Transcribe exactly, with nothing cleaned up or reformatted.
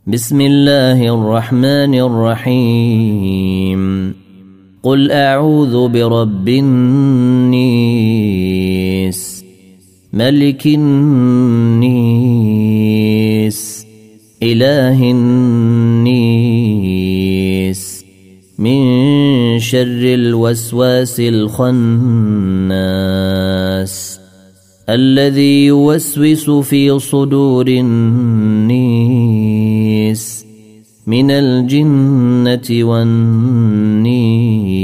بسم الله الرحمن الرحيم قل أعوذ برب النيس ملك النيس إله النيس من شر الوسواس الخناس الذي يوسوس في صدور النيس من الجنة والنيس